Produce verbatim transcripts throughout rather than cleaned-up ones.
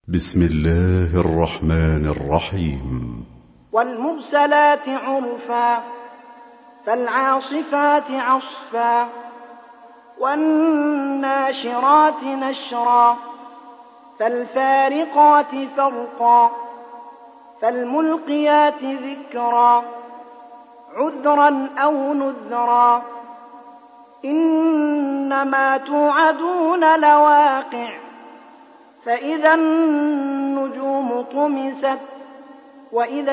بسم الله الرحمن الرحيم. والمرسلات عرفا فالعاصفات عصفا والناشرات نشرا فالفارقات فرقا فالملقيات ذكرا عذرا أو نذرا إنما توعدون لواقع فإذا النجوم طمست وإذا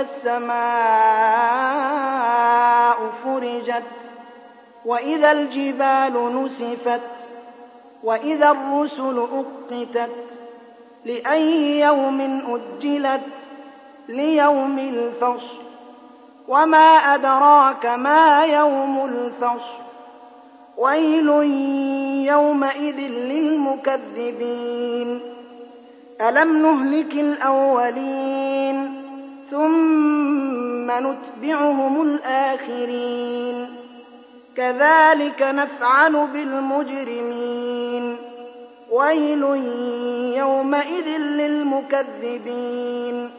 السماء فرجت وإذا الجبال نسفت وإذا الرسل أقتت لأي يوم أجلت ليوم الفصل وما أدراك ما يوم الفصل ويل يومئذ للمكذبين ألم نهلك الأولين ثم نتبعهم الآخرين كذلك نفعل بالمجرمين ويل يومئذ للمكذبين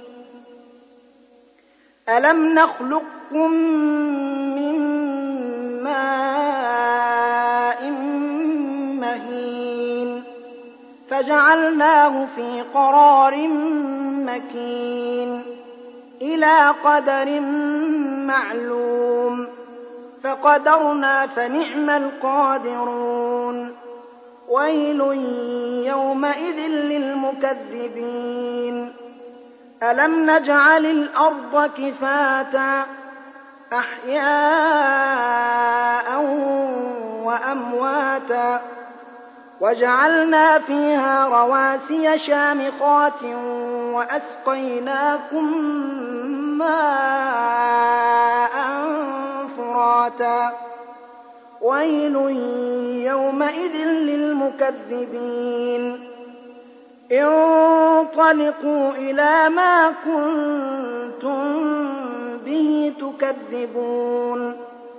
ألم نخلقكم من ماء مهين فجعلناه في قرار مكين إلى قدر معلوم فقدرنا فنعم القادرون ويل يومئذ للمكذبين ألم نجعل الأرض كفاتا أحياء وأمواتا وجعلنا فيها رواسي شامخات وأسقيناكم ماء فراتا ويل يومئذ للمكذبين انطلقوا إلى ما كنتم به تكذبون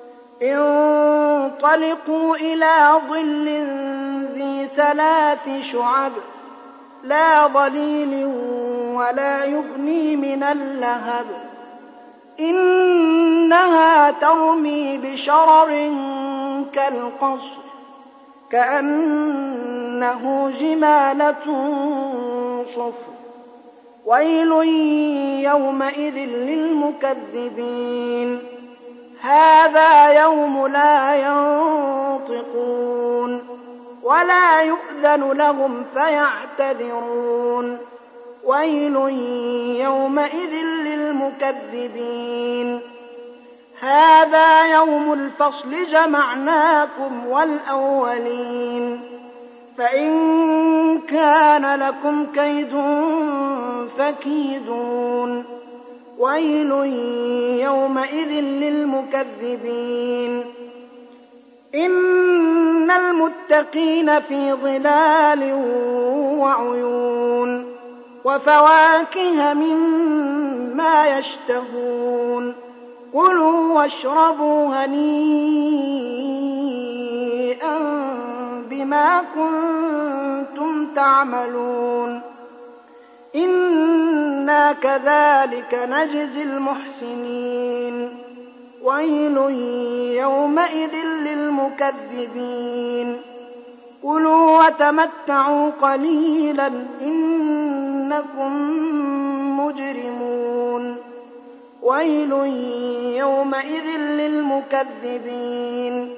انطلقوا إلى ظل ذي ثلاث شعب لا ظليل ولا يغني من اللهب إنها ترمي بشرر كالقصر كأنه جمالة صفر ويل يومئذ للمكذبين هذا يوم لا ينطقون ولا يؤذن لهم فيعتذرون ويل يومئذ للمكذبين هذا يوم الفصل جمعناكم والأولين فإن كان لكم كيد فكيدون ويل يومئذ للمكذبين إن المتقين في ظلال وعيون وفواكه مما يشتهون كلوا واشربوا هنيئا بما كنتم تعملون إنا كذلك نجزي المحسنين ويل يومئذ للمكذبين كلوا وتمتعوا قليلا إنكم مجرمون ويل يومئذ للمكذبين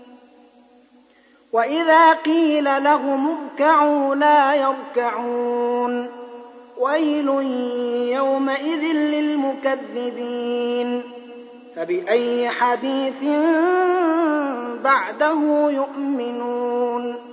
وإذا قيل لهم اركعوا لا يركعون ويل يومئذ للمكذبين فبأي حديث بعده يؤمنون